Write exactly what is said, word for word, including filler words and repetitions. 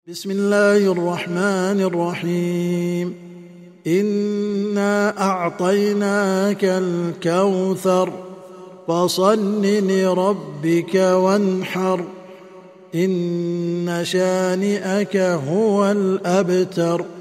بسم الله الرحمن الرحيم إنا أعطيناك الكوثر فصل لربك وانحر إن شانئك هو الأبتر.